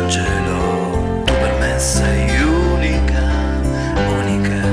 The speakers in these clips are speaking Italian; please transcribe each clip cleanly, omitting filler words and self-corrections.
angelo, tu per me sei unica, unica.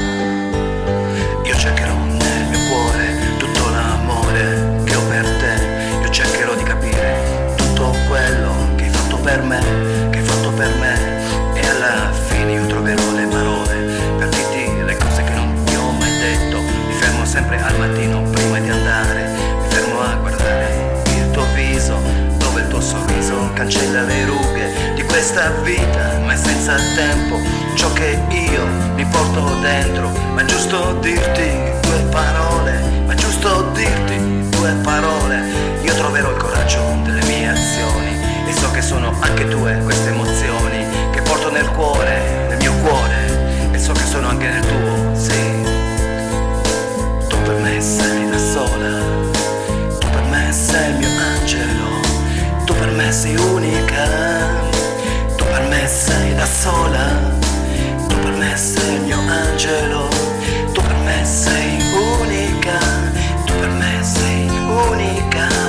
Io cercherò nel mio cuore tutto l'amore che ho per te. Io cercherò di capire tutto quello che hai fatto per me, che hai fatto per me. E alla fine io troverò le parole per dirti le cose che non ti ho mai detto. Mi fermo sempre al mattino prima di andare, mi fermo a guardare il tuo viso, dove il tuo sorriso cancella le rughe di questa vita, ma è senza tempo ciò che io mi porto dentro. Ma è giusto dirti due parole, ma è giusto dirti due parole. Io troverò il coraggio delle mie azioni e so che sono anche tue queste emozioni che porto nel cuore, nel mio cuore, e so che sono anche nel tuo, sì. Tu per me sei da sola, tu per me sei il mio angelo, tu per me sei unica, tu per me sei da sola, tu per me sei il mio angelo, tu per me sei unica, tu per me sei unica.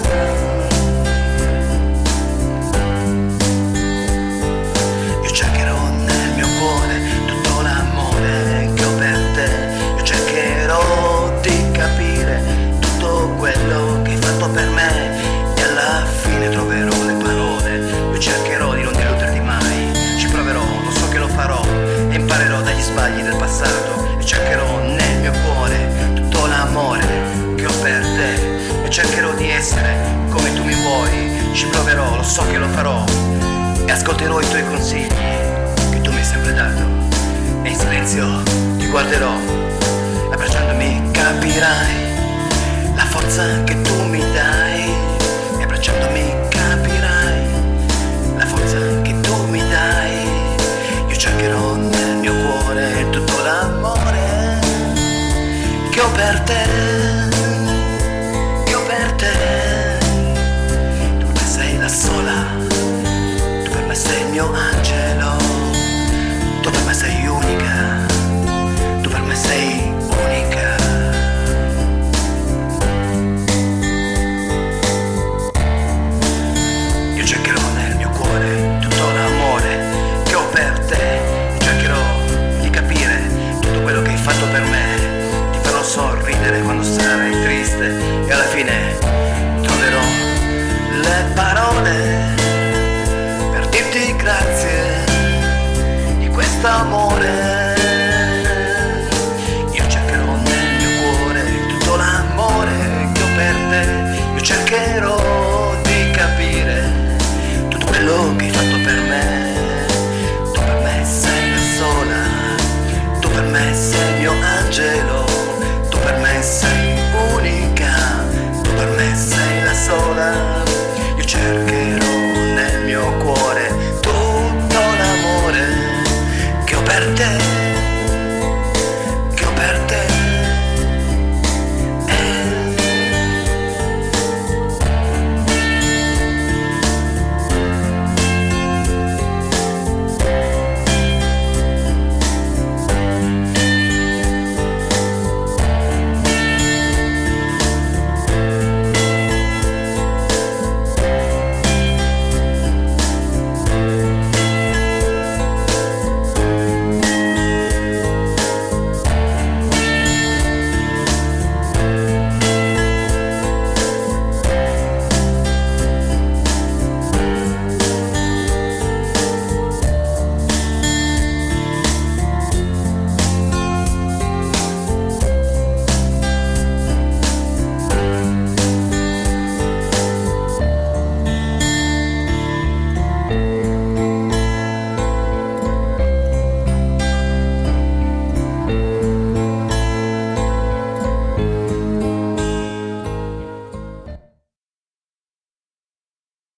Io cercherò nel mio cuore tutto l'amore che ho per te. Io cercherò di capire tutto quello che hai fatto per me e alla fine troverò le parole. Io cercherò di non deluderti mai, ci proverò, lo so che lo farò e imparerò dagli sbagli del passato. Io cercherò nel mio cuore tutto l'amore che ho per te. Io cercherò di essere come tu mi vuoi, ci proverò, lo so che lo farò e ascolterò i tuoi consigli che tu mi hai sempre dato e in silenzio ti guarderò. Abbracciandomi capirai la forza che tu mi dai, e abbracciandomi capirai la forza che tu mi dai. Io cercherò nel mio cuore tutto l'amore che ho per te, che ho per te. Tu per me sei la sola, tu per me sei il mio